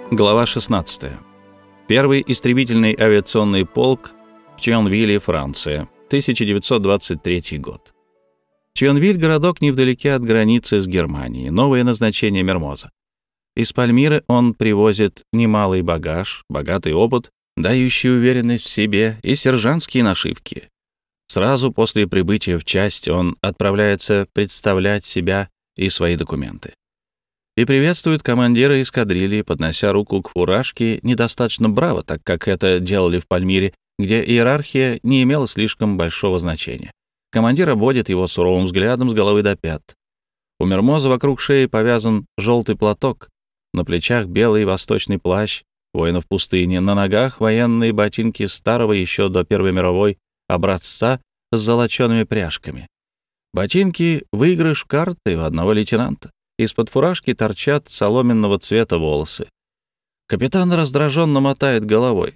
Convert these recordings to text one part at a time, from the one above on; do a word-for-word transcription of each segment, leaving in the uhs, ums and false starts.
Глава шестнадцатая. Первый истребительный авиационный полк в Чьонвилле, Франция, тысяча девятьсот двадцать третий год. Чьонвиль — городок невдалеке от границы с Германией, новое назначение Мермоза. Из Пальмиры он привозит немалый багаж, богатый опыт, дающий уверенность в себе, и сержантские нашивки. Сразу после прибытия в часть он отправляется представлять себя и свои документы. И приветствует командира эскадрильи, поднося руку к фуражке недостаточно браво, так как это делали в Пальмире, где иерархия не имела слишком большого значения. Командир обводит его суровым взглядом с головы до пят. У Мермоза вокруг шеи повязан желтый платок, на плечах белый восточный плащ воинов пустыни, на ногах военные ботинки старого еще до Первой мировой образца с золочеными пряжками. Ботинки — выигрыш в карты у одного лейтенанта. Из-под фуражки торчат соломенного цвета волосы. Капитан раздраженно мотает головой.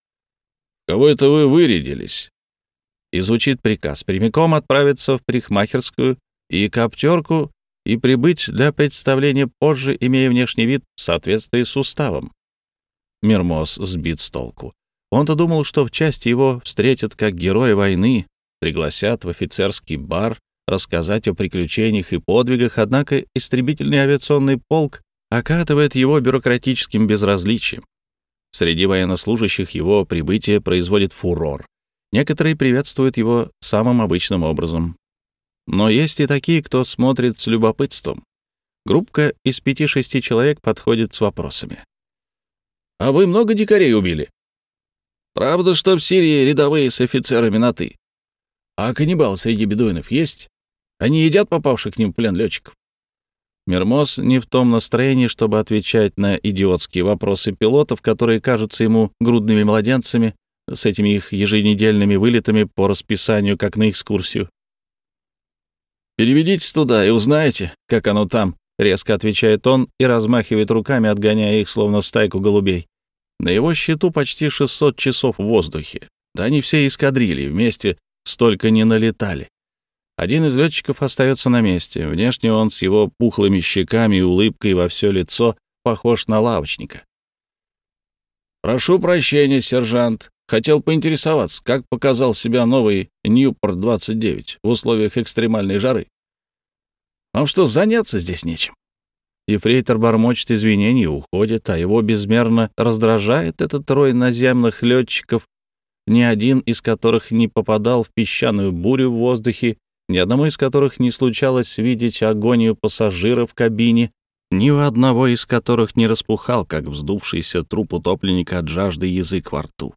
«Кого это вы вырядились?» И звучит приказ прямиком отправиться в парикмахерскую и коптерку и прибыть для представления позже, имея внешний вид в соответствии с уставом. Мермоз сбит с толку. Он-то думал, что в части его встретят как героя войны, пригласят в офицерский бар, рассказать о приключениях и подвигах, однако истребительный авиационный полк окатывает его бюрократическим безразличием. Среди военнослужащих его прибытие производит фурор. Некоторые приветствуют его самым обычным образом. Но есть и такие, кто смотрит с любопытством. Группка из пяти-шести человек подходит с вопросами. «А вы много дикарей убили?» «Правда, что в Сирии рядовые с офицерами на «ты»?» «А каннибал среди бедуинов есть? Они едят попавших к ним в плен летчиков?» Мермоз не в том настроении, чтобы отвечать на идиотские вопросы пилотов, которые кажутся ему грудными младенцами с этими их еженедельными вылетами по расписанию, как на экскурсию. «Переведитесь туда и узнаете, как оно там», — резко отвечает он и размахивает руками, отгоняя их, словно стайку голубей. На его счету почти шестьсот часов в воздухе. Да они все эскадрильи вместе столько не налетали. Один из летчиков остается на месте. Внешне он с его пухлыми щеками и улыбкой во все лицо похож на лавочника. «Прошу прощения, сержант. Хотел поинтересоваться, как показал себя новый Ньюпорт двадцать девять в условиях экстремальной жары. Вам что, заняться здесь нечем?» Ефрейтор бормочет извинений и уходит, а его безмерно раздражает этот рой наземных летчиков, ни один из которых не попадал в песчаную бурю в воздухе, ни одному из которых не случалось видеть агонию пассажира в кабине, ни у одного из которых не распухал, как вздувшийся труп утопленника от жажды язык во рту.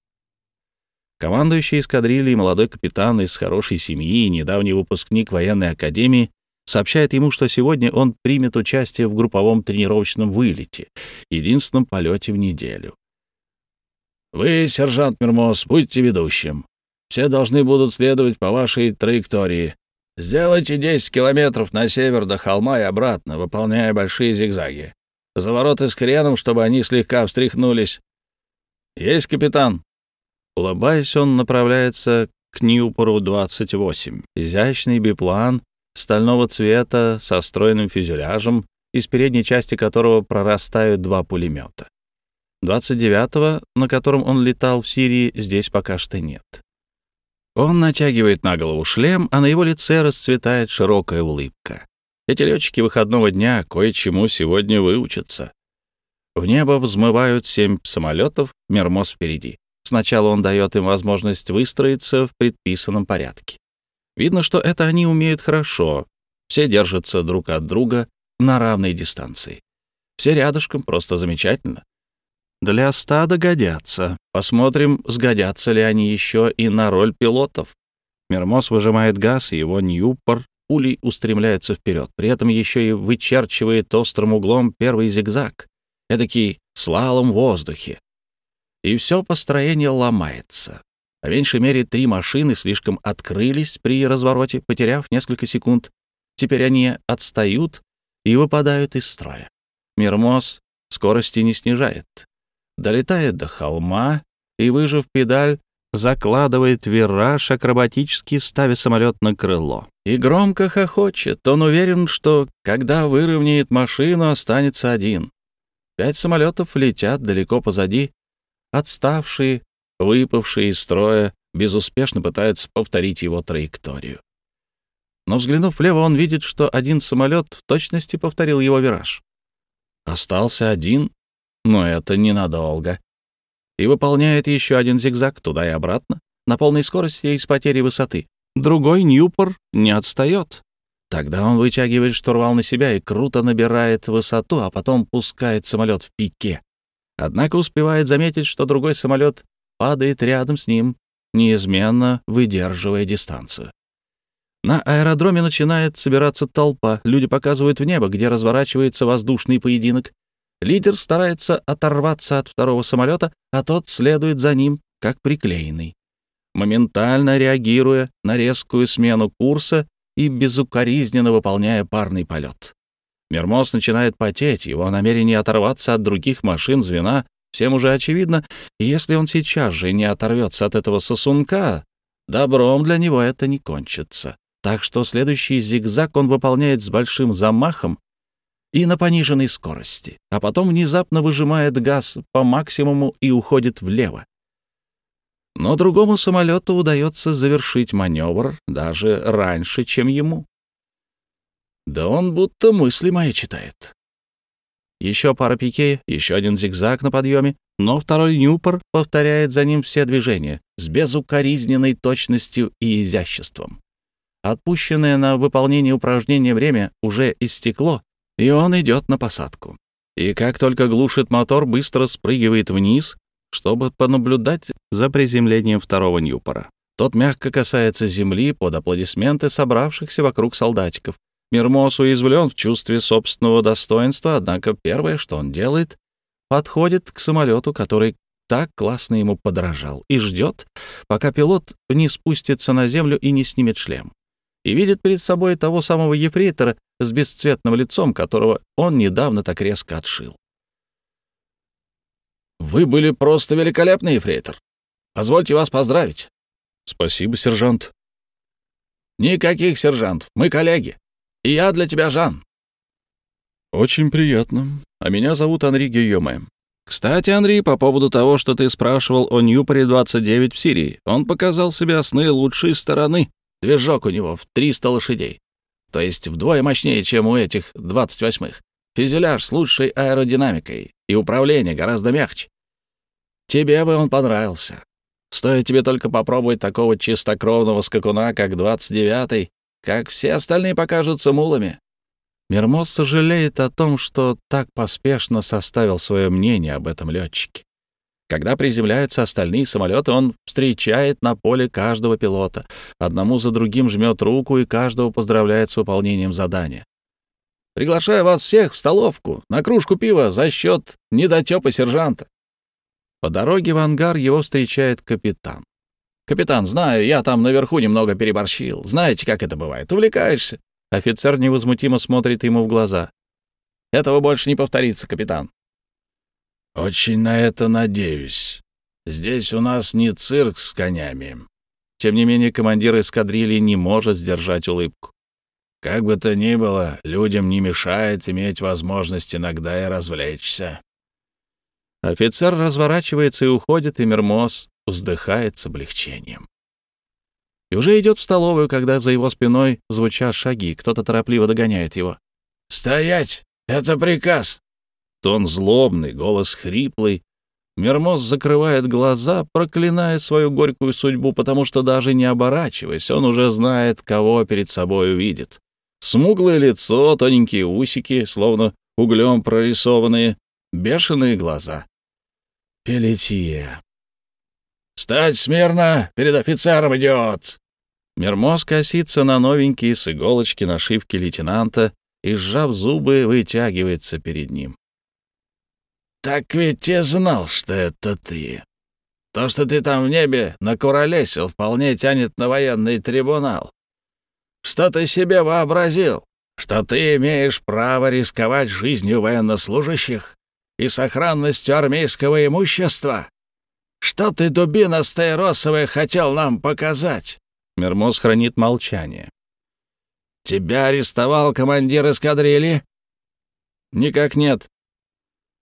Командующий эскадрильей, молодой капитан из хорошей семьи и недавний выпускник военной академии, сообщает ему, что сегодня он примет участие в групповом тренировочном вылете, единственном полете в неделю. «Вы, сержант Мермоз, будьте ведущим. Все должны будут следовать по вашей траектории. Сделайте десять километров на север до холма и обратно, выполняя большие зигзаги. Завороты с хреном, чтобы они слегка встряхнулись. Есть, капитан?» Улыбаясь, он направляется к Ньюпору двадцать восемь. Изящный биплан стального цвета со стройным фюзеляжем, из передней части которого прорастают два пулемета. двадцать девятого, на котором он летал в Сирии, здесь пока что нет. Он натягивает на голову шлем, а на его лице расцветает широкая улыбка. Эти летчики выходного дня кое-чему сегодня выучатся. В небо взмывают семь самолетов, Мермоз впереди. Сначала он дает им возможность выстроиться в предписанном порядке. Видно, что это они умеют хорошо. Все держатся друг от друга на равной дистанции. Все рядышком, просто замечательно. Для стада годятся. Посмотрим, сгодятся ли они еще и на роль пилотов. Мермоз выжимает газ, и его Ньюпор пулей устремляется вперед. При этом еще и вычерчивает острым углом первый зигзаг. Эдакий слалом в воздухе. И все построение ломается. По меньшей мере три машины слишком открылись при развороте, потеряв несколько секунд. Теперь они отстают и выпадают из строя. Мермоз скорости не снижает. Долетает до холма и, выжав педаль, закладывает вираж, акробатически ставя самолет на крыло. И громко хохочет. Он уверен, что, когда выровняет машину, останется один. Пять самолетов летят далеко позади. Отставшие, выпавшие из строя, безуспешно пытаются повторить его траекторию. Но, взглянув влево, он видит, что один самолет в точности повторил его вираж. Остался один, но это ненадолго. И выполняет еще один зигзаг туда и обратно, на полной скорости и с потерей высоты. Другой Ньюпор не отстает. Тогда он вытягивает штурвал на себя и круто набирает высоту, а потом пускает самолет в пике. Однако успевает заметить, что другой самолет падает рядом с ним, неизменно выдерживая дистанцию. На аэродроме начинает собираться толпа, люди показывают в небо, где разворачивается воздушный поединок. Лидер старается оторваться от второго самолета, а тот следует за ним, как приклеенный, моментально реагируя на резкую смену курса и безукоризненно выполняя парный полет. Мермоз начинает потеть, его намерение оторваться от других машин звена всем уже очевидно, и если он сейчас же не оторвется от этого сосунка, добром для него это не кончится. Так что следующий зигзаг он выполняет с большим замахом и на пониженной скорости, а потом внезапно выжимает газ по максимуму и уходит влево. Но другому самолету удается завершить маневр даже раньше, чем ему. Да он будто мысли мои читает. Еще пара пике, еще один зигзаг на подъеме, но второй Ньюпор повторяет за ним все движения с безукоризненной точностью и изяществом. Отпущенное на выполнение упражнения время уже истекло, и он идет на посадку. И как только глушит мотор, быстро спрыгивает вниз, чтобы понаблюдать за приземлением второго Ньюпора. Тот мягко касается земли под аплодисменты собравшихся вокруг солдатиков. Мермоз уязвлен в чувстве собственного достоинства, однако первое, что он делает, подходит к самолету, который так классно ему подражал, и ждет, пока пилот не спустится на землю и не снимет шлем. И видит перед собой того самого ефрейтора с бесцветным лицом, которого он недавно так резко отшил. «Вы были просто великолепный, ефрейтор. Позвольте вас поздравить». «Спасибо, сержант». «Никаких сержантов, мы коллеги. И я для тебя Жан». «Очень приятно. А меня зовут Анри Гийоме. Кстати, Анри, по поводу того, что ты спрашивал о Ньюпоре двадцать девять в Сирии, он показал себя с наилучшей стороны. Движок у него в триста лошадей, то есть вдвое мощнее, чем у этих двадцать восьмых. Фюзеляж с лучшей аэродинамикой и управление гораздо мягче. Тебе бы он понравился. Стоит тебе только попробовать такого чистокровного скакуна, как двадцать девятый, как все остальные покажутся мулами». Мермоз сожалеет о том, что так поспешно составил свое мнение об этом летчике. Когда приземляются остальные самолеты, он встречает на поле каждого пилота, одному за другим жмет руку и каждого поздравляет с выполнением задания. «Приглашаю вас всех в столовку на кружку пива за счет недотёпа сержанта». По дороге в ангар его встречает капитан. «Капитан, знаю, я там наверху немного переборщил. Знаете, как это бывает, увлекаешься». Офицер невозмутимо смотрит ему в глаза. «Этого больше не повторится, капитан». «Очень на это надеюсь. Здесь у нас не цирк с конями». Тем не менее, командир эскадрильи не может сдержать улыбку. «Как бы то ни было, людям не мешает иметь возможность иногда и развлечься». Офицер разворачивается и уходит, и Мермоз вздыхает с облегчением. И уже идет в столовую, когда за его спиной звучат шаги, кто-то торопливо догоняет его. «Стоять! Это приказ!» Тон злобный, голос хриплый. Мермоз закрывает глаза, проклиная свою горькую судьбу, потому что, даже не оборачиваясь, он уже знает, кого перед собой увидит. Смуглое лицо, тоненькие усики, словно углем прорисованные, бешеные глаза. Пелетье. «Встать смирно! Перед офицером идет!» Мермоз косится на новенькие с иголочки нашивки лейтенанта и, сжав зубы, вытягивается перед ним. «Так ведь я знал, что это ты. То, что ты там в небе накуролесил, вполне тянет на военный трибунал. Что ты себе вообразил? Что ты имеешь право рисковать жизнью военнослужащих и сохранностью армейского имущества? Что ты, дубина стаиросовая, хотел нам показать?» Мермоз хранит молчание. «Тебя арестовал командир эскадрильи?» «Никак нет».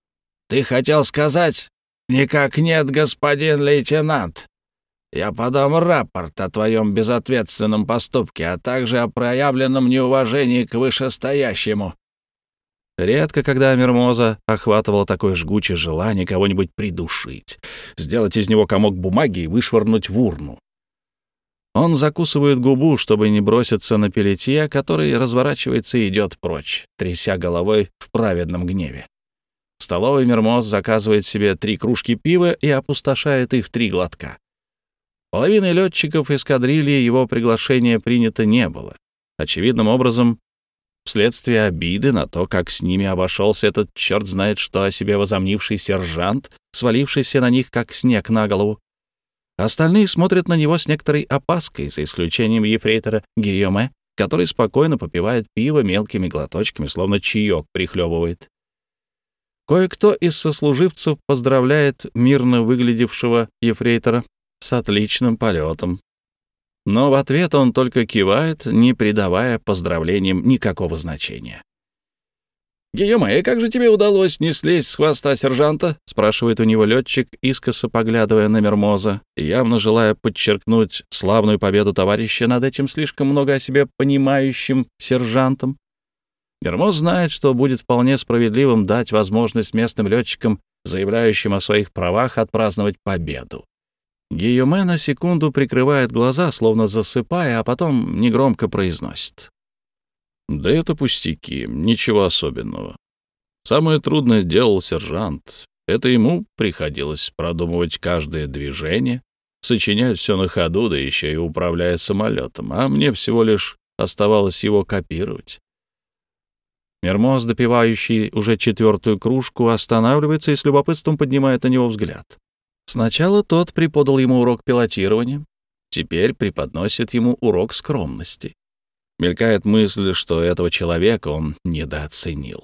«Ты хотел сказать?» «Никак нет, господин лейтенант. Я подам рапорт о твоем безответственном поступке, а также о проявленном неуважении к вышестоящему». Редко, когда Мермоза охватывало такое жгучее желание кого-нибудь придушить, сделать из него комок бумаги и вышвырнуть в урну. Он закусывает губу, чтобы не броситься на Пелетье, который разворачивается и идет прочь, тряся головой в праведном гневе. В столовой Мермоз заказывает себе три кружки пива и опустошает их в три глотка. Половины летчиков эскадрильи его приглашения принято не было. Очевидным образом, вследствие обиды на то, как с ними обошелся этот черт знает что о себе возомнивший сержант, свалившийся на них, как снег на голову. Остальные смотрят на него с некоторой опаской, за исключением ефрейтора Гийоме, который спокойно попивает пиво мелкими глоточками, словно чаек прихлебывает. Кое-кто из сослуживцев поздравляет мирно выглядевшего ефрейтора с отличным полетом. Но в ответ он только кивает, не придавая поздравлениям никакого значения. «Гийоме, и как же тебе удалось не слезть с хвоста сержанта?» — спрашивает у него летчик, искоса поглядывая на Мермоза, явно желая подчеркнуть славную победу товарища над этим слишком много о себе понимающим сержантом. Мермоз знает, что будет вполне справедливым дать возможность местным летчикам, заявляющим о своих правах, отпраздновать победу. Гийоме на секунду прикрывает глаза, словно засыпая, а потом негромко произносит: «Да это пустяки, ничего особенного. Самое трудное делал сержант. Это ему приходилось продумывать каждое движение, сочинять все на ходу, да еще и управляя самолетом, а мне всего лишь оставалось его копировать». Мермоз, допивающий уже четвертую кружку, останавливается и с любопытством поднимает на него взгляд. Сначала тот преподал ему урок пилотирования, теперь преподносит ему урок скромности. Мелькает мысль, что этого человека он недооценил.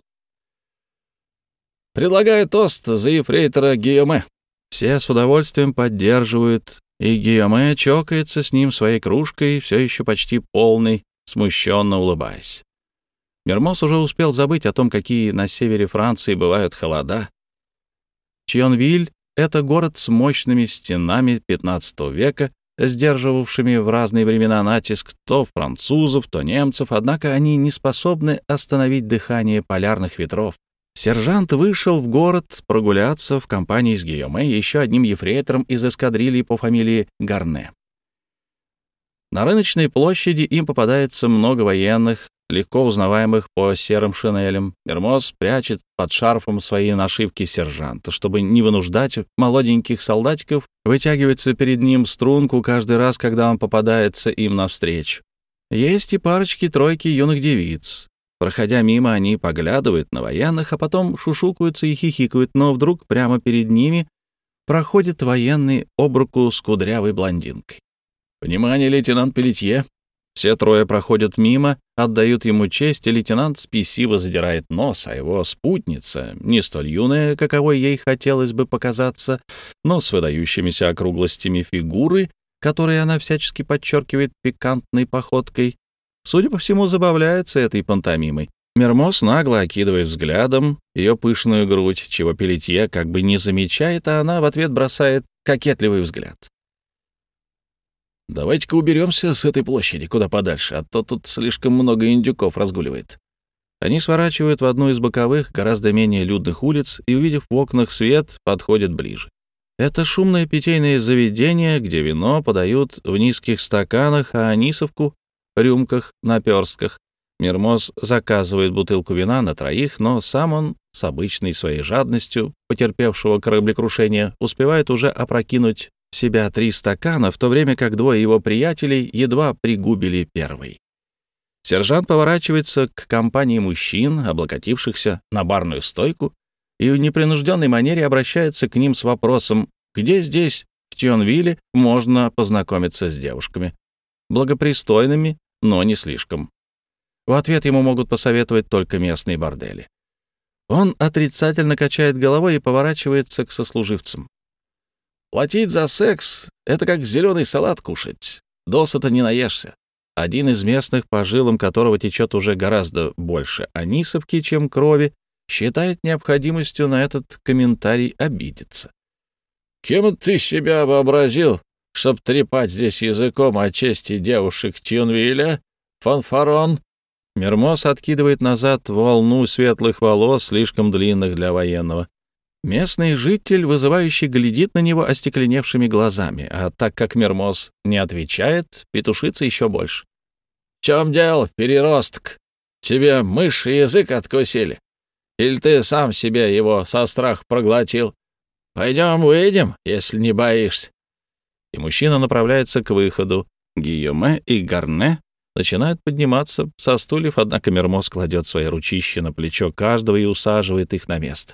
«Предлагаю тост за ефрейтора Гийоме». Все с удовольствием поддерживают, и Гийоме чокается с ним своей кружкой, все еще почти полной, смущенно улыбаясь. Мермоз уже успел забыть о том, какие на севере Франции бывают холода. Чьонвиль — это город с мощными стенами пятнадцатого века, сдерживавшими в разные времена натиск то французов, то немцев, однако они не способны остановить дыхание полярных ветров. Сержант вышел в город прогуляться в компании с Гийоме и еще одним ефрейтором из эскадрильи по фамилии Гарне. На рыночной площади им попадается много военных, легко узнаваемых по серым шинелям. Мермоз прячет под шарфом свои нашивки сержанта, чтобы не вынуждать молоденьких солдатиков вытягиваться перед ним струнку каждый раз, когда он попадается им навстречу. Есть и парочки-тройки юных девиц. Проходя мимо, они поглядывают на военных, а потом шушукаются и хихикают, но вдруг прямо перед ними проходит военный об руку с кудрявой блондинкой. «Внимание, лейтенант Пелетье!» Все трое проходят мимо, отдают ему честь, и лейтенант спесиво задирает нос, а его спутница, не столь юная, каковой ей хотелось бы показаться, но с выдающимися округлостями фигуры, которые она всячески подчеркивает пикантной походкой, судя по всему, забавляется этой пантомимой. Мермоз нагло окидывает взглядом ее пышную грудь, чего Пелетье как бы не замечает, а она в ответ бросает кокетливый взгляд. «Давайте-ка уберемся с этой площади куда подальше, а то тут слишком много индюков разгуливает». Они сворачивают в одну из боковых, гораздо менее людных улиц, и, увидев в окнах свет, подходят ближе. Это шумное питейное заведение, где вино подают в низких стаканах, а анисовку — в рюмках, наперстках. Мермоз заказывает бутылку вина на троих, но сам он, с обычной своей жадностью потерпевшего кораблекрушение, успевает уже опрокинуть в себя три стакана, в то время как двое его приятелей едва пригубили первый. Сержант поворачивается к компании мужчин, облокотившихся на барную стойку, и в непринужденной манере обращается к ним с вопросом, где здесь, в Тюонвилле, можно познакомиться с девушками, благопристойными, но не слишком. В ответ ему могут посоветовать только местные бордели. Он отрицательно качает головой и поворачивается к сослуживцам. «Платить за секс — это как зеленый салат кушать. Досыта не наешься». Один из местных, по жилам которого течет уже гораздо больше анисовки, чем крови, считает необходимостью на этот комментарий обидеться. «Кем ты себя вообразил, чтоб трепать здесь языком о чести девушек Тюнвиля, фанфарон?» Мермоз откидывает назад волну светлых волос, слишком длинных для военного. Местный житель, вызывающий, глядит на него остекленевшими глазами, а так как Мермоз не отвечает, петушится еще больше. «В чем дело, переросток? Тебе мыши язык откусили? Или ты сам себе его со страху проглотил? Пойдем выйдем, если не боишься». И мужчина направляется к выходу. Гийоме и Гарне начинают подниматься со стульев, однако Мермоз кладет свои ручища на плечо каждого и усаживает их на место.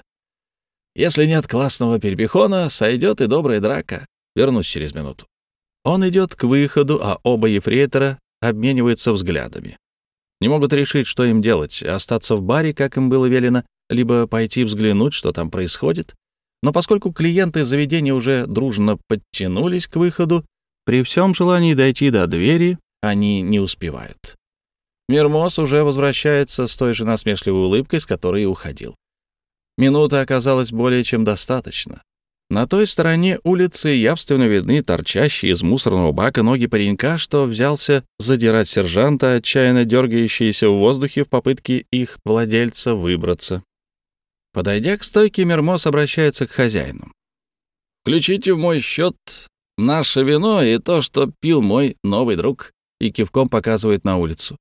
«Если нет классного перепихона, сойдет и добрая драка. Вернусь через минуту». Он идет к выходу, а оба ефрейтора обмениваются взглядами. Не могут решить, что им делать — остаться в баре, как им было велено, либо пойти взглянуть, что там происходит. Но поскольку клиенты заведения уже дружно подтянулись к выходу, при всем желании дойти до двери они не успевают. Мермоз уже возвращается с той же насмешливой улыбкой, с которой и уходил. Минуты оказалось более чем достаточно. На той стороне улицы явственно видны торчащие из мусорного бака ноги паренька, что взялся задирать сержанта, отчаянно дергающиеся в воздухе в попытке их владельца выбраться. Подойдя к стойке, Мермоз обращается к хозяину. «Включите в мой счет наше вино и то, что пил мой новый друг», и кивком показывает на улицу.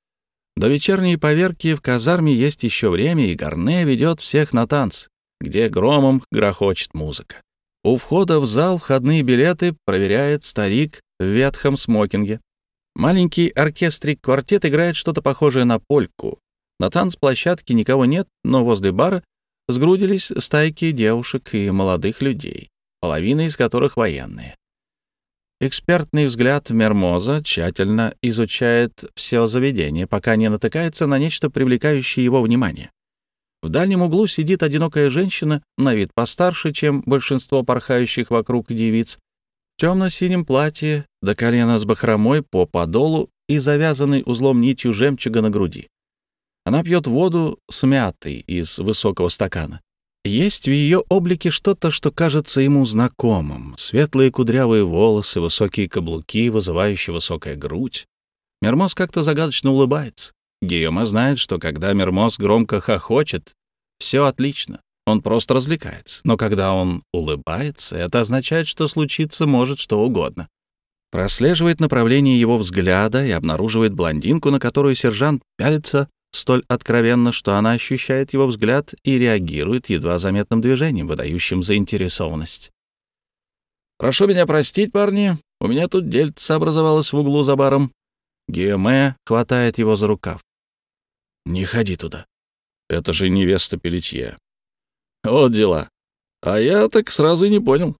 До вечерней поверки в казарме есть еще время, и Гарне ведет всех на танцы, где громом грохочет музыка. У входа в зал входные билеты проверяет старик в ветхом смокинге. Маленький оркестрик-квартет играет что-то похожее на польку. На танцплощадке никого нет, но возле бара сгрудились стайки девушек и молодых людей, половина из которых военные. Экспертный взгляд Мермоза тщательно изучает все заведение, пока не натыкается на нечто, привлекающее его внимание. В дальнем углу сидит одинокая женщина, на вид постарше, чем большинство порхающих вокруг девиц, в темно-синем платье, до колена с бахромой по подолу и завязанной узлом нитью жемчуга на груди. Она пьет воду с мятой из высокого стакана. Есть в ее облике что-то, что кажется ему знакомым. Светлые кудрявые волосы, высокие каблуки, вызывающие высокая грудь. Мермоз как-то загадочно улыбается. Гийоме знает, что когда Мермоз громко хохочет, все отлично, он просто развлекается. Но когда он улыбается, это означает, что случиться может что угодно. Прослеживает направление его взгляда и обнаруживает блондинку, на которую сержант пялится столь откровенно, что она ощущает его взгляд и реагирует едва заметным движением, выдающим заинтересованность. «Прошу меня простить, парни, у меня тут дельце образовалось в углу за баром». Гийоме хватает его за рукав. «Не ходи туда. Это же невеста Пелетье». «Вот дела. А я так сразу и не понял».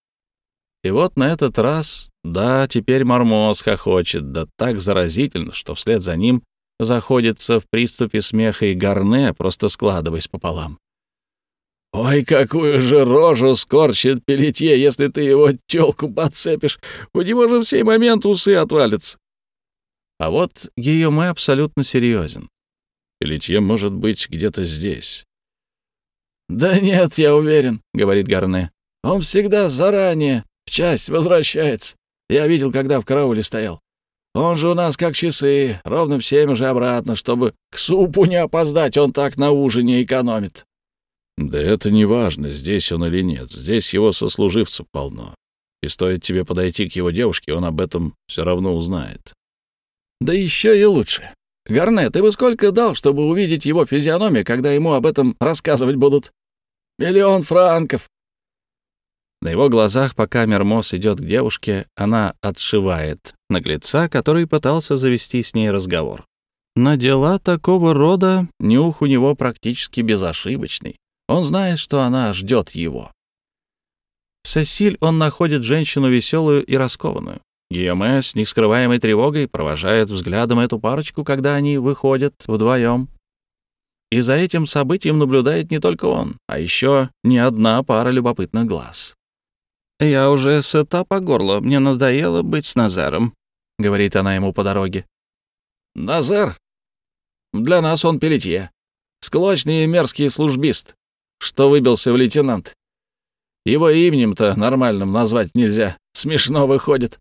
И вот на этот раз, да, теперь Мермоз хохочет, да так заразительно, что вслед за ним заходится в приступе смеха и Гарне, просто складываясь пополам. «Ой, какую же рожу скорчит Пелетье, если ты его тёлку подцепишь. У него же в сей момент усы отвалятся». А вот Гийоме абсолютно серьезен. «Пелетье может быть где-то здесь». «Да нет, я уверен», — говорит Гарне. «Он всегда заранее в часть возвращается. Я видел, когда в карауле стоял. Он же у нас как часы, ровно в семь уже обратно, чтобы к супу не опоздать, он так на ужине экономит». «Да это не важно, здесь он или нет. Здесь его сослуживцев полно. И стоит тебе подойти к его девушке, он об этом все равно узнает». «Да еще и лучше. Гарне, ты бы сколько дал, чтобы увидеть его физиономию, когда ему об этом рассказывать будут? Миллион франков». На его глазах, пока Мермоз идет к девушке, она отшивает наглеца, который пытался завести с ней разговор. На дела такого рода нюх у него практически безошибочный. Он знает, что она ждет его. В Сесиль он находит женщину веселую и раскованную. Гийоме с нескрываемой тревогой провожает взглядом эту парочку, когда они выходят вдвоем. И за этим событием наблюдает не только он, а еще не одна пара любопытных глаз. «Я уже сыта по горло, мне надоело быть с Назаром», — говорит она ему по дороге. «Назар? Для нас он Пелетье. Склочный и мерзкий службист, что выбился в лейтенант. Его именем-то нормальным назвать нельзя. Смешно выходит.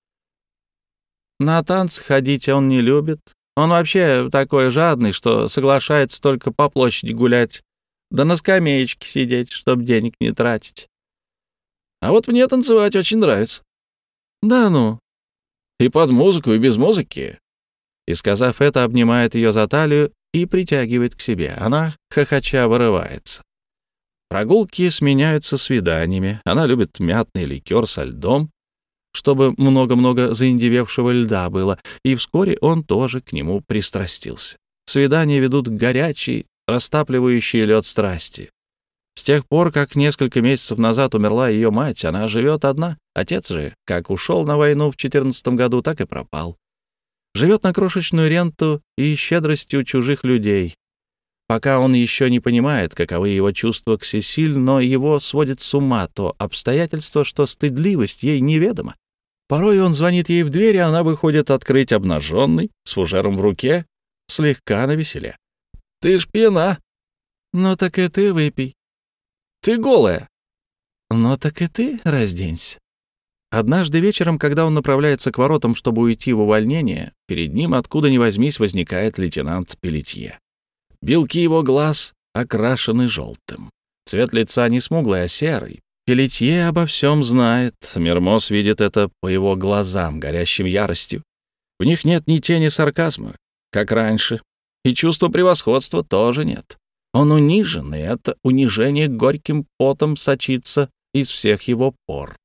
На танцы ходить он не любит. Он вообще такой жадный, что соглашается только по площади гулять, да на скамеечке сидеть, чтобы денег не тратить. А вот мне танцевать очень нравится. Да ну. И под музыку, и без музыки. И, сказав это, обнимает ее за талию и притягивает к себе. Она, хохоча, вырывается. Прогулки сменяются свиданиями. Она любит мятный ликер со льдом, чтобы много-много заиндевевшего льда было, и вскоре он тоже к нему пристрастился. Свидания ведут к горячей, растапливающей лед страсти. С тех пор, как несколько месяцев назад умерла ее мать, она живет одна. Отец же, как ушел на войну в четырнадцатом году, так и пропал. Живет на крошечную ренту и щедростью чужих людей. Пока он еще не понимает, каковы его чувства к Сесиль, но его сводит с ума то обстоятельство, что стыдливость ей неведома. Порой он звонит ей в дверь, и она выходит открыть обнаженный, с фужером в руке, слегка навеселе. «Ты ж пьяна». «Ну так и ты выпей». «Ты голая». «Ну так и ты разденься». Однажды вечером, когда он направляется к воротам, чтобы уйти в увольнение, перед ним, откуда ни возьмись, возникает лейтенант Пелетье. Белки его глаз окрашены желтым. Цвет лица не смуглый, а серый. Пелетье обо всем знает. Мермоз видит это по его глазам, горящим яростью. В них нет ни тени сарказма, как раньше, и чувства превосходства тоже нет. Он унижен, и это унижение горьким потом сочится из всех его пор.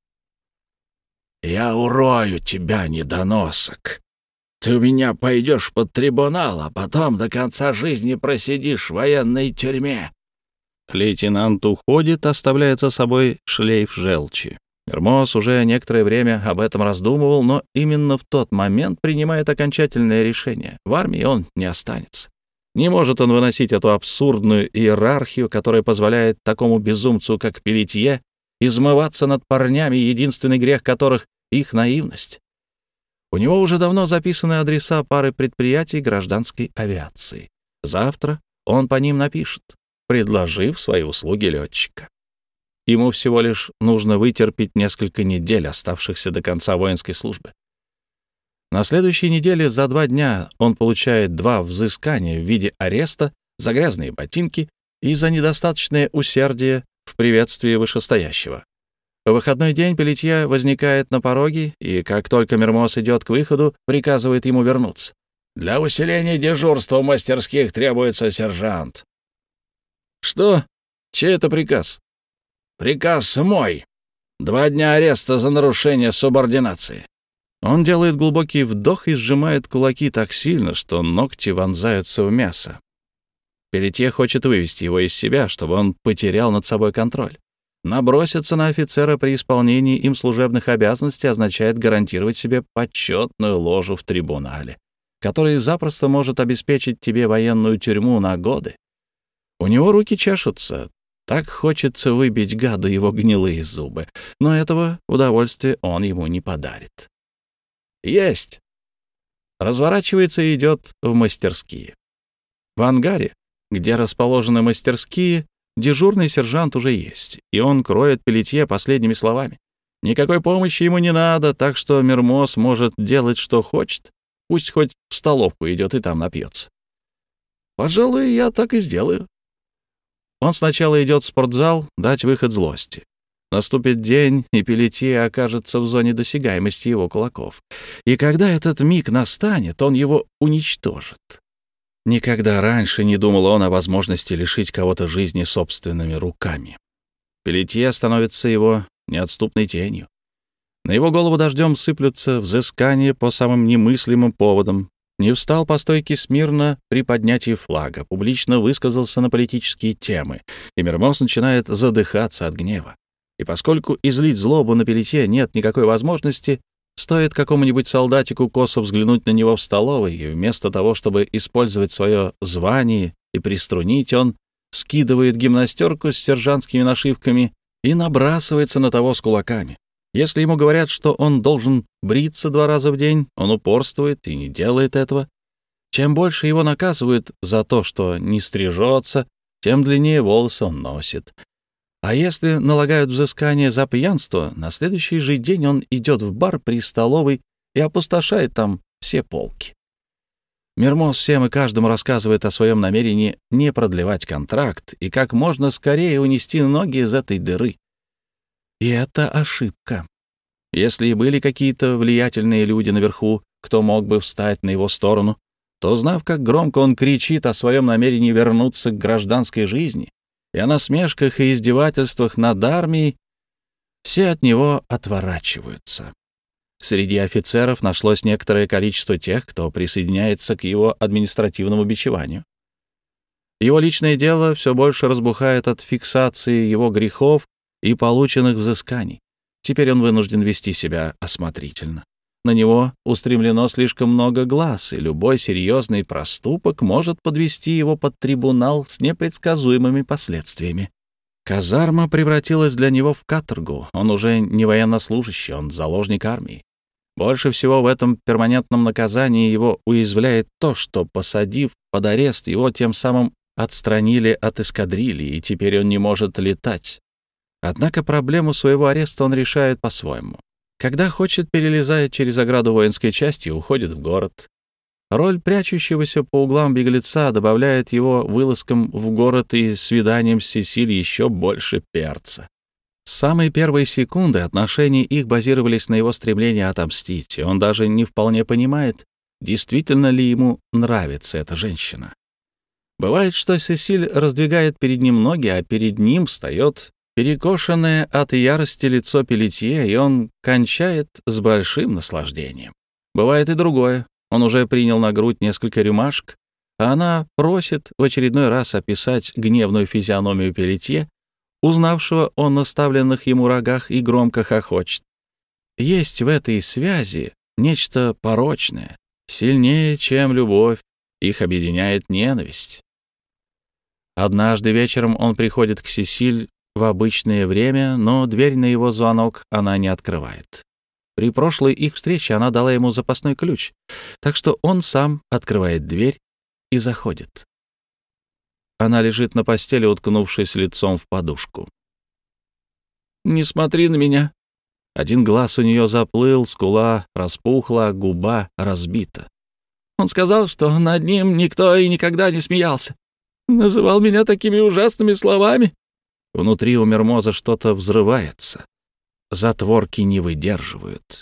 «Я урою тебя, недоносок. Ты у меня пойдешь под трибунал, а потом до конца жизни просидишь в военной тюрьме». Лейтенант уходит, оставляя за собой шлейф желчи. Мермоз уже некоторое время об этом раздумывал, но именно в тот момент принимает окончательное решение. В армии он не останется. Не может он выносить эту абсурдную иерархию, которая позволяет такому безумцу, как Пелетье, измываться над парнями, единственный грех которых — их наивность. У него уже давно записаны адреса пары предприятий гражданской авиации. Завтра он по ним напишет, предложив свои услуги летчика. Ему всего лишь нужно вытерпеть несколько недель, оставшихся до конца воинской службы. На следующей неделе за два дня он получает два взыскания в виде ареста за грязные ботинки и за недостаточное усердие в приветствии вышестоящего. В выходной день Пелетье возникает на пороге, и как только Мермоз идет к выходу, приказывает ему вернуться. «Для усиления дежурства в мастерских требуется сержант». «Что? Чей это приказ?» «Приказ мой. Два дня ареста за нарушение субординации». Он делает глубокий вдох и сжимает кулаки так сильно, что ногти вонзаются в мясо. Пелетье хочет вывести его из себя, чтобы он потерял над собой контроль. Наброситься на офицера при исполнении им служебных обязанностей означает гарантировать себе почетную ложу в трибунале, который запросто может обеспечить тебе военную тюрьму на годы. У него руки чешутся. Так хочется выбить гада его гнилые зубы, но этого удовольствия он ему не подарит. Есть! Разворачивается и идет в мастерские. В ангаре, где расположены мастерские, дежурный сержант уже есть, и он кроет Пелетье последними словами. Никакой помощи ему не надо, так что Мермоз может делать, что хочет. Пусть хоть в столовку идет и там напьется. Пожалуй, я так и сделаю. Он сначала идет в спортзал дать выход злости. Наступит день, и Пелетье окажется в зоне досягаемости его кулаков. И когда этот миг настанет, он его уничтожит. Никогда раньше не думал он о возможности лишить кого-то жизни собственными руками. Пелетье становится его неотступной тенью. На его голову дождем сыплются взыскания по самым немыслимым поводам. Не встал по стойке смирно при поднятии флага, публично высказался на политические темы, и Мермоз начинает задыхаться от гнева. И поскольку излить злобу на Пелетье нет никакой возможности, стоит какому-нибудь солдатику косо взглянуть на него в столовой, и вместо того, чтобы использовать свое звание и приструнить, он скидывает гимнастерку с сержантскими нашивками и набрасывается на того с кулаками. Если ему говорят, что он должен бриться два раза в день, он упорствует и не делает этого. Чем больше его наказывают за то, что не стрижется, тем длиннее волосы он носит. А если налагают взыскание за пьянство, на следующий же день он идет в бар при столовой и опустошает там все полки. Мермоз всем и каждому рассказывает о своем намерении не продлевать контракт и как можно скорее унести ноги из этой дыры. И это ошибка. Если и были какие-то влиятельные люди наверху, кто мог бы встать на его сторону, то, узнав, как громко он кричит о своем намерении вернуться к гражданской жизни и о насмешках и издевательствах над армией, все от него отворачиваются. Среди офицеров нашлось некоторое количество тех, кто присоединяется к его административному бичеванию. Его личное дело все больше разбухает от фиксации его грехов и полученных взысканий. Теперь он вынужден вести себя осмотрительно. На него устремлено слишком много глаз, и любой серьезный проступок может подвести его под трибунал с непредсказуемыми последствиями. Казарма превратилась для него в каторгу. Он уже не военнослужащий, он заложник армии. Больше всего в этом перманентном наказании его уязвляет то, что, посадив под арест, его тем самым отстранили от эскадрильи, и теперь он не может летать. Однако проблему своего ареста он решает по-своему. Когда хочет, перелезает через ограду воинской части и уходит в город. Роль прячущегося по углам беглеца добавляет его вылазкам в город и свиданиям с Сесиль еще больше перца. С самой первой секунды отношения их базировались на его стремлении отомстить, и он даже не вполне понимает, действительно ли ему нравится эта женщина. Бывает, что Сесиль раздвигает перед ним ноги, а перед ним встает перекошенное от ярости лицо Пелетье, и он кончает с большим наслаждением. Бывает и другое. Он уже принял на грудь несколько рюмашек, а она просит в очередной раз описать гневную физиономию Пелетье, узнавшего о наставленных ему рогах, и громко хохочет. Есть в этой связи нечто порочное, сильнее, чем любовь, их объединяет ненависть. Однажды вечером он приходит к Сесиль в обычное время, но дверь на его звонок она не открывает. При прошлой их встрече она дала ему запасной ключ, так что он сам открывает дверь и заходит. Она лежит на постели, уткнувшись лицом в подушку. «Не смотри на меня». Один глаз у нее заплыл, скула распухла, губа разбита. «Он сказал, что над ним никто и никогда не смеялся. Называл меня такими ужасными словами». Внутри у Мермоза что-то взрывается. Затворки не выдерживают.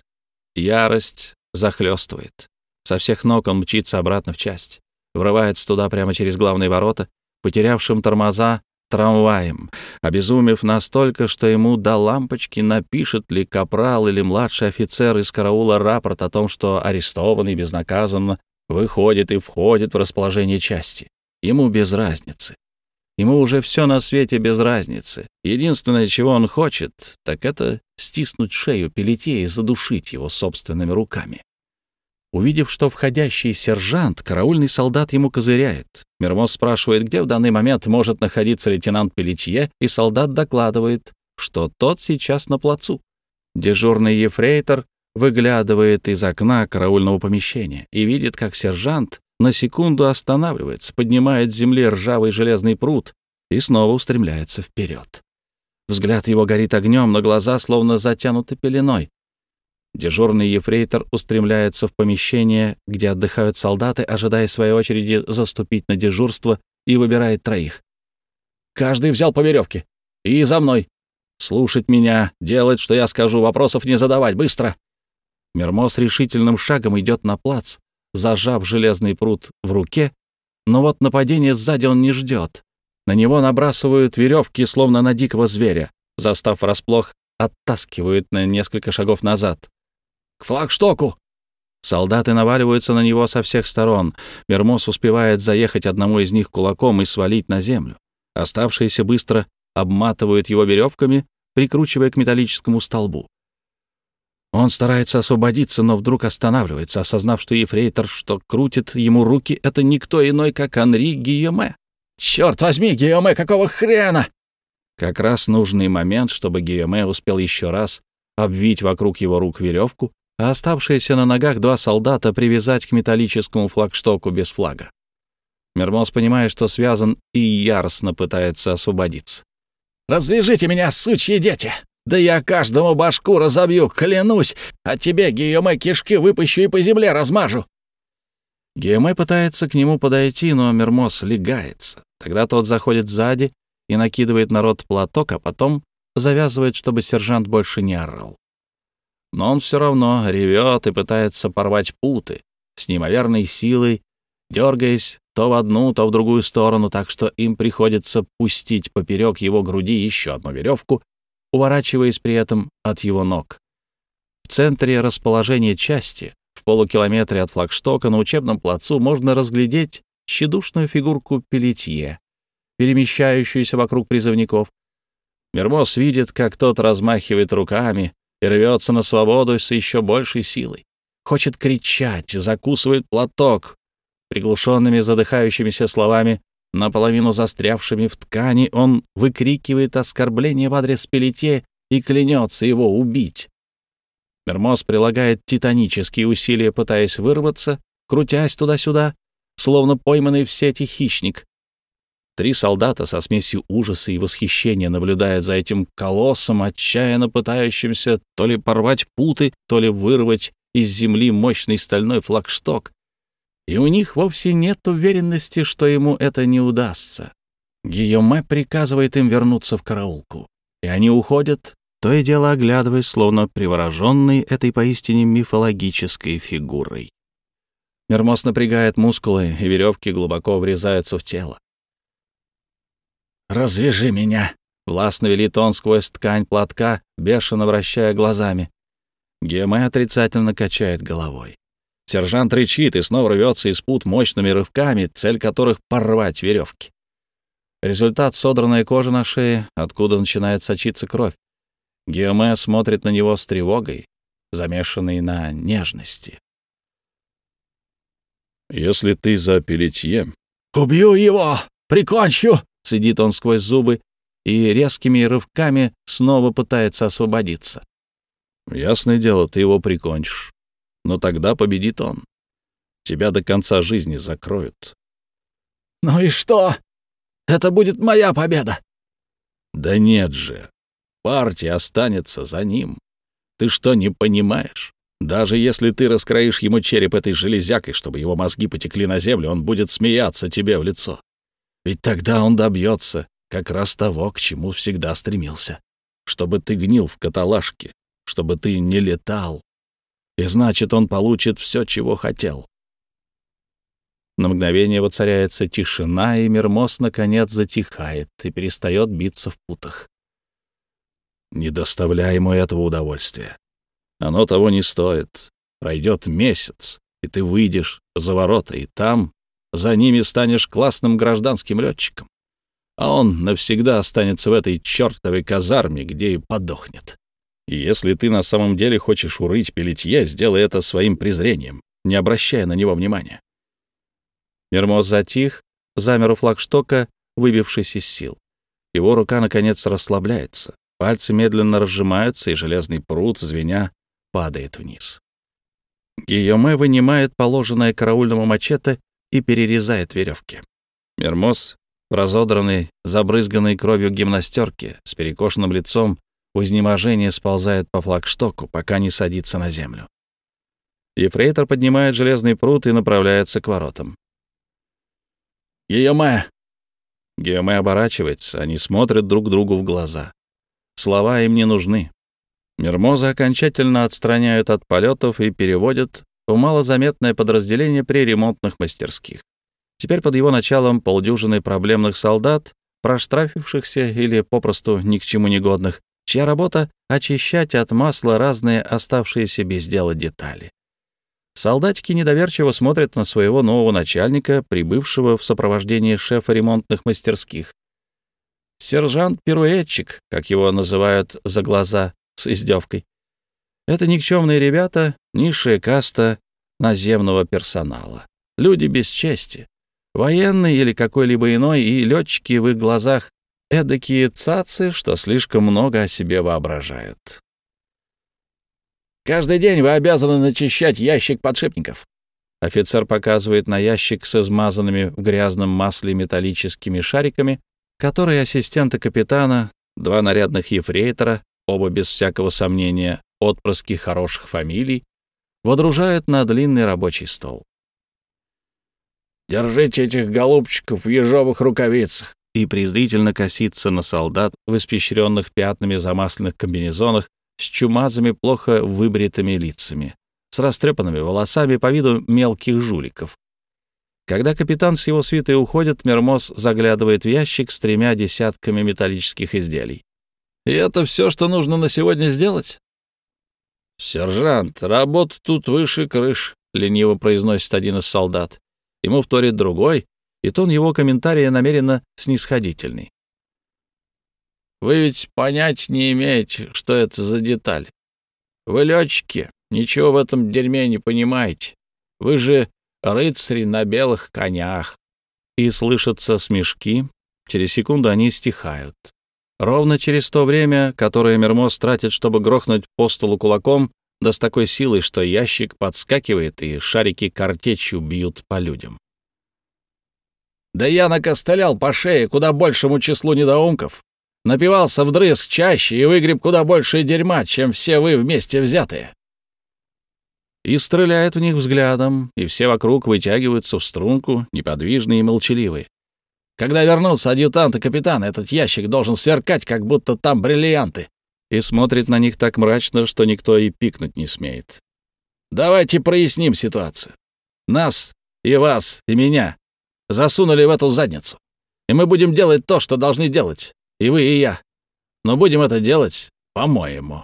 Ярость захлестывает. Со всех ног он мчится обратно в часть. Врывается туда прямо через главные ворота, потерявшим тормоза трамваем, обезумев настолько, что ему до лампочки, напишет ли капрал или младший офицер из караула рапорт о том, что арестованный безнаказанно выходит и входит в расположение части. Ему без разницы. Ему уже все на свете без разницы. Единственное, чего он хочет, так это стиснуть шею Пелетье и задушить его собственными руками. Увидев, что входящий сержант, караульный солдат ему козыряет. Мермоз спрашивает, где в данный момент может находиться лейтенант Пелетье, и солдат докладывает, что тот сейчас на плацу. Дежурный ефрейтор выглядывает из окна караульного помещения и видит, как сержант на секунду останавливается, поднимает с земли ржавый железный прут и снова устремляется вперед. Взгляд его горит огнем, но глаза словно затянуты пеленой. Дежурный ефрейтор устремляется в помещение, где отдыхают солдаты, ожидая своей очереди заступить на дежурство, и выбирает троих. «Каждый взял по веревке. И за мной. Слушать меня, делать, что я скажу, вопросов не задавать. Быстро!» Мермоз решительным шагом идет на плац, зажав железный прут в руке, но вот нападение сзади он не ждет. На него набрасывают веревки, словно на дикого зверя. Застав врасплох, оттаскивают на несколько шагов назад. «К флагштоку!» Солдаты наваливаются на него со всех сторон. Мермоз успевает заехать одному из них кулаком и свалить на землю. Оставшиеся быстро обматывают его веревками, прикручивая к металлическому столбу. Он старается освободиться, но вдруг останавливается, осознав, что ефрейтор, что крутит ему руки, — это никто иной, как Анри Гийоме. «Черт возьми, Гийоме, какого хрена?» Как раз нужный момент, чтобы Гийоме успел еще раз обвить вокруг его рук веревку а оставшиеся на ногах два солдата привязать к металлическому флагштоку без флага. Мермоз понимает, что связан, и яростно пытается освободиться. «Развяжите меня, сучьи дети! Да я каждому башку разобью, клянусь, а тебе, Гийоме, кишки выпущу и по земле размажу!» Гийоме пытается к нему подойти, но Мермоз легается. Тогда тот заходит сзади и накидывает на рот платок, а потом завязывает, чтобы сержант больше не орал. Но он все равно ревет и пытается порвать путы с неимоверной силой, дергаясь то в одну, то в другую сторону, так что им приходится пустить поперек его груди еще одну веревку, уворачиваясь при этом от его ног. В центре расположения части, в полукилометре от флагштока на учебном плацу, можно разглядеть тщедушную фигурку Пелетье, перемещающуюся вокруг призывников. Мермоз видит, как тот размахивает руками и рвется на свободу с еще большей силой. Хочет кричать, закусывает платок. Приглушенными задыхающимися словами, наполовину застрявшими в ткани, он выкрикивает оскорбление в адрес Пелетье и клянется его убить. Мермоз прилагает титанические усилия, пытаясь вырваться, крутясь туда-сюда, словно пойманный в сети хищник. Три солдата со смесью ужаса и восхищения наблюдают за этим колоссом, отчаянно пытающимся то ли порвать путы, то ли вырвать из земли мощный стальной флагшток. И у них вовсе нет уверенности, что ему это не удастся. Гийоме приказывает им вернуться в караулку, и они уходят, то и дело оглядываясь, словно привороженный этой поистине мифологической фигурой. Мермоз напрягает мускулы, и веревки глубоко врезаются в тело. «Развяжи меня!» — властно велит он сквозь ткань платка, бешено вращая глазами. Гийоме отрицательно качает головой. Сержант рычит и снова рвется из пут мощными рывками, цель которых — порвать веревки. Результат — содранная кожа на шее, откуда начинает сочиться кровь. Гийоме смотрит на него с тревогой, замешанной на нежности. «Если ты за Пелетье...» «Убью его! Прикончу!» — цедит он сквозь зубы и резкими рывками снова пытается освободиться. «Ясное дело, ты его прикончишь. Но тогда победит он. Тебя до конца жизни закроют». «Ну и что? Это будет моя победа!» «Да нет же. Партия останется за ним. Ты что, не понимаешь? Даже если ты раскроишь ему череп этой железякой, чтобы его мозги потекли на землю, он будет смеяться тебе в лицо. Ведь тогда он добьется как раз того, к чему всегда стремился. Чтобы ты гнил в каталажке, чтобы ты не летал. И значит, он получит все, чего хотел». На мгновение воцаряется тишина, и Мермоз наконец затихает и перестает биться в путах. «Не доставляй ему этого удовольствия. Оно того не стоит. Пройдет месяц, и ты выйдешь за ворота, и там за ними станешь классным гражданским летчиком. А он навсегда останется в этой чертовой казарме, где и подохнет. И если ты на самом деле хочешь урыть Пелетье, сделай это своим презрением, не обращая на него внимания». Мермоз затих, замер у флагштока, выбившись из сил. Его рука, наконец, расслабляется. Пальцы медленно разжимаются, и железный прут, звеня, падает вниз. Гийоме вынимает положенное караульному мачете и перерезает веревки. Мермоз в разодранной, забрызганной кровью гимнастерке, с перекошенным лицом, в изнеможении сползает по флагштоку, пока не садится на землю. Ефрейтор поднимает железный прут и направляется к воротам. «Гийоме!» Гийоме оборачивается, они смотрят друг другу в глаза. Слова им не нужны. Мермоза окончательно отстраняют от полетов и переводят в малозаметное подразделение при ремонтных мастерских. Теперь под его началом полдюжины проблемных солдат, проштрафившихся или попросту ни к чему негодных, чья работа — очищать от масла разные оставшиеся без дела детали. Солдатики недоверчиво смотрят на своего нового начальника, прибывшего в сопровождении шефа ремонтных мастерских. Сержант-пируэтчик, как его называют за глаза, с издевкой. Это никчемные ребята, низшая каста наземного персонала. Люди без чести. Военные или какой-либо иной, и летчики в их глазах эдакие цацы, что слишком много о себе воображают. Каждый день вы обязаны начищать ящик подшипников». Офицер показывает на ящик с измазанными в грязном масле металлическими шариками, которые ассистенты капитана, два нарядных ефрейтора, оба без всякого сомнения отпрыски хороших фамилий, водружают на длинный рабочий стол. «Держите этих голубчиков в ежовых рукавицах», и презрительно косится на солдат в испещренных пятнами замасленных комбинезонах с чумазыми, плохо выбритыми лицами, с растрепанными волосами по виду мелких жуликов. Когда капитан с его свитой уходит, Мермоз заглядывает в ящик с тремя десятками металлических изделий. «И это все, что нужно на сегодня сделать?» «Сержант, работа тут выше крыш», — лениво произносит один из солдат. Ему вторит другой, и тон его комментария намеренно снисходительный. «Вы ведь понять не имеете, что это за деталь. Вы летчики, ничего в этом дерьме не понимаете. Вы же рыцари на белых конях». И слышатся смешки. Через секунду они стихают. Ровно через то время, которое Мермоз тратит, чтобы грохнуть по столу кулаком, да с такой силой, что ящик подскакивает, и шарики картечью бьют по людям. «Да я накостылял по шее куда большему числу недоумков, напивался вдрызг чаще и выгреб куда больше дерьма, чем все вы вместе взятые». И стреляет в них взглядом, и все вокруг вытягиваются в струнку, неподвижные и молчаливые. «Когда вернутся адъютант и капитан, этот ящик должен сверкать, как будто там бриллианты». И смотрит на них так мрачно, что никто и пикнуть не смеет. «Давайте проясним ситуацию. Нас и вас, и меня засунули в эту задницу, и мы будем делать то, что должны делать, и вы, и я. Но будем это делать, по-моему».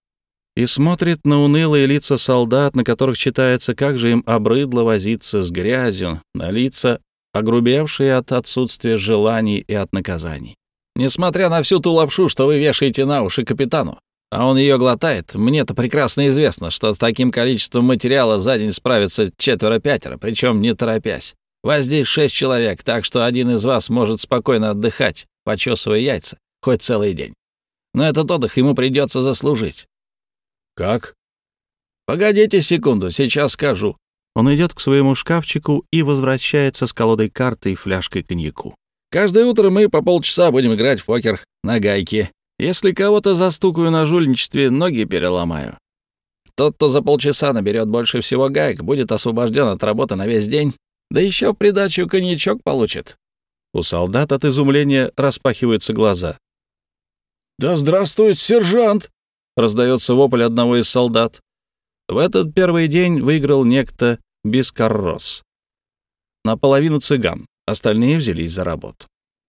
И смотрит на унылые лица солдат, на которых читается, как же им обрыдло возиться с грязью, на лица, огрубевшие от отсутствия желаний и от наказаний. «Несмотря на всю ту лапшу, что вы вешаете на уши капитану, а он ее глотает, мне-то прекрасно известно, что с таким количеством материала за день справится четверо-пятеро, причем не торопясь. Вас здесь шесть человек, так что один из вас может спокойно отдыхать, почесывая яйца, хоть целый день. Но этот отдых ему придется заслужить». «Как?» «Погодите секунду, сейчас скажу». Он идет к своему шкафчику и возвращается с колодой карты и фляжкой коньяку. «Каждое утро мы по полчаса будем играть в покер на гайке. Если кого-то застукаю на жульничестве, ноги переломаю. Тот, кто за полчаса наберет больше всего гаек, будет освобожден от работы на весь день, да еще в придачу коньячок получит». У солдат от изумления распахиваются глаза. «Да здравствует сержант!» — раздается вопль одного из солдат. В этот первый день выиграл некто Бискаррос. Наполовину цыган, остальные взялись за работу.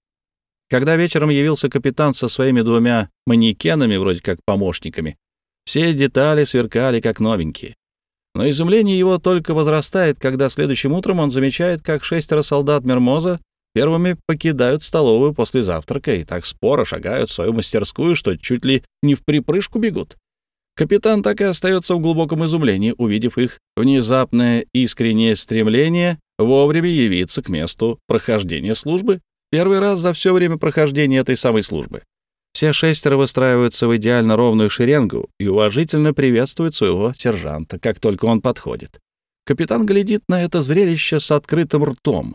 Когда вечером явился капитан со своими двумя манекенами, вроде как помощниками, все детали сверкали как новенькие. Но изумление его только возрастает, когда следующим утром он замечает, как шестеро солдат Мермоза первыми покидают столовую после завтрака и так споро шагают в свою мастерскую, что чуть ли не в припрыжку бегут. Капитан так и остается в глубоком изумлении, увидев их внезапное искреннее стремление вовремя явиться к месту прохождения службы, первый раз за все время прохождения этой самой службы. Все шестеро выстраиваются в идеально ровную шеренгу и уважительно приветствуют своего сержанта, как только он подходит. Капитан глядит на это зрелище с открытым ртом.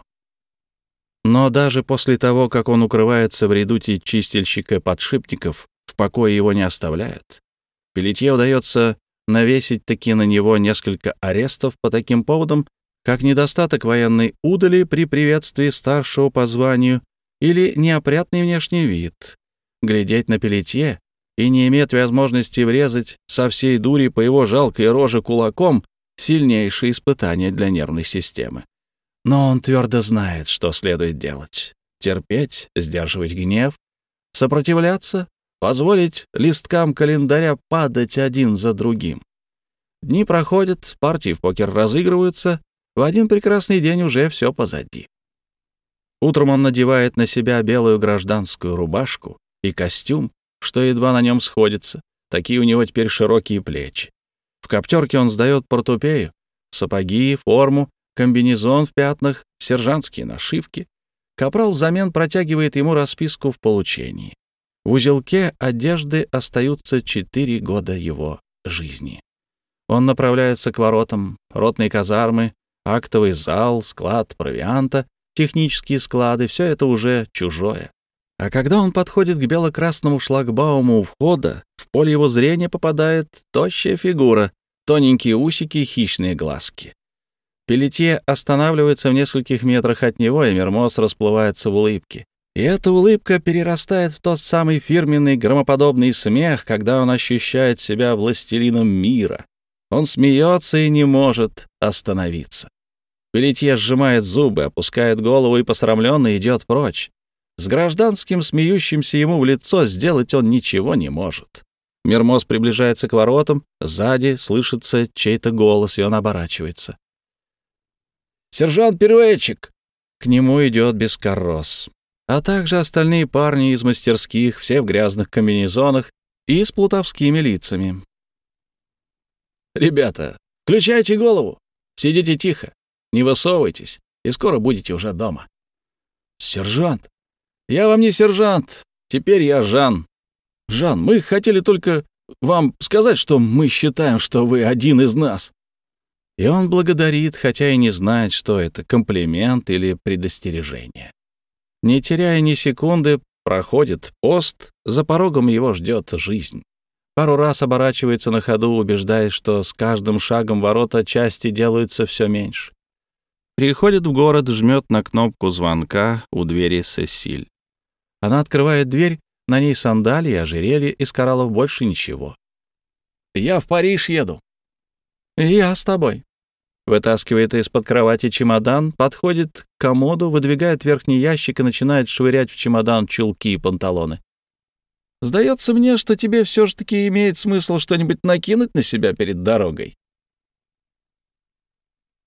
Но даже после того, как он укрывается в редуте чистильщика подшипников, в покое его не оставляют. Пелетье удается навесить-таки на него несколько арестов по таким поводам, как недостаток военной удали при приветствии старшего по званию или неопрятный внешний вид. Глядеть на Пелетье и не иметь возможности врезать со всей дури по его жалкой роже кулаком — сильнейшее испытание для нервной системы. Но он твердо знает, что следует делать. Терпеть, сдерживать гнев, сопротивляться, позволить листкам календаря падать один за другим. Дни проходят, партии в покер разыгрываются, в один прекрасный день уже все позади. Утром он надевает на себя белую гражданскую рубашку и костюм, что едва на нем сходится, такие у него теперь широкие плечи. В коптерке он сдает портупею, сапоги, форму, комбинезон в пятнах, сержантские нашивки. Капрал взамен протягивает ему расписку в получении. В узелке одежды остаются четыре года его жизни. Он направляется к воротам, ротные казармы, актовый зал, склад провианта, технические склады — все это уже чужое. А когда он подходит к бело-красному шлагбауму у входа, в поле его зрения попадает тощая фигура, тоненькие усики и хищные глазки. Пелетье останавливается в нескольких метрах от него, и Мермоз расплывается в улыбке. И эта улыбка перерастает в тот самый фирменный громоподобный смех, когда он ощущает себя властелином мира. Он смеется и не может остановиться. Пелетье сжимает зубы, опускает голову и посрамленно идет прочь. С гражданским, смеющимся ему в лицо, сделать он ничего не может. Мермоз приближается к воротам, сзади слышится чей-то голос, и он оборачивается. «Сержант-переводчик!» К нему идет Бескаррос, а также остальные парни из мастерских, все в грязных комбинезонах и с плутовскими лицами. «Ребята, включайте голову, сидите тихо, не высовывайтесь, и скоро будете уже дома». «Сержант! Я вам не сержант, теперь я Жан. Жан, мы хотели только вам сказать, что мы считаем, что вы один из нас». И он благодарит, хотя и не знает, что это, комплимент или предостережение. Не теряя ни секунды, проходит пост, за порогом его ждет жизнь. Пару раз оборачивается на ходу, убеждаясь, что с каждым шагом ворота части делаются все меньше. Приходит в город, жмет на кнопку звонка у двери Сесиль. Она открывает дверь, на ней сандалии, ожерелье из кораллов, больше ничего. «Я в Париж еду». «Я с тобой». Вытаскивает из-под кровати чемодан, подходит к комоду, выдвигает верхний ящик и начинает швырять в чемодан чулки и панталоны. «Сдается мне, что тебе все же таки имеет смысл что-нибудь накинуть на себя перед дорогой».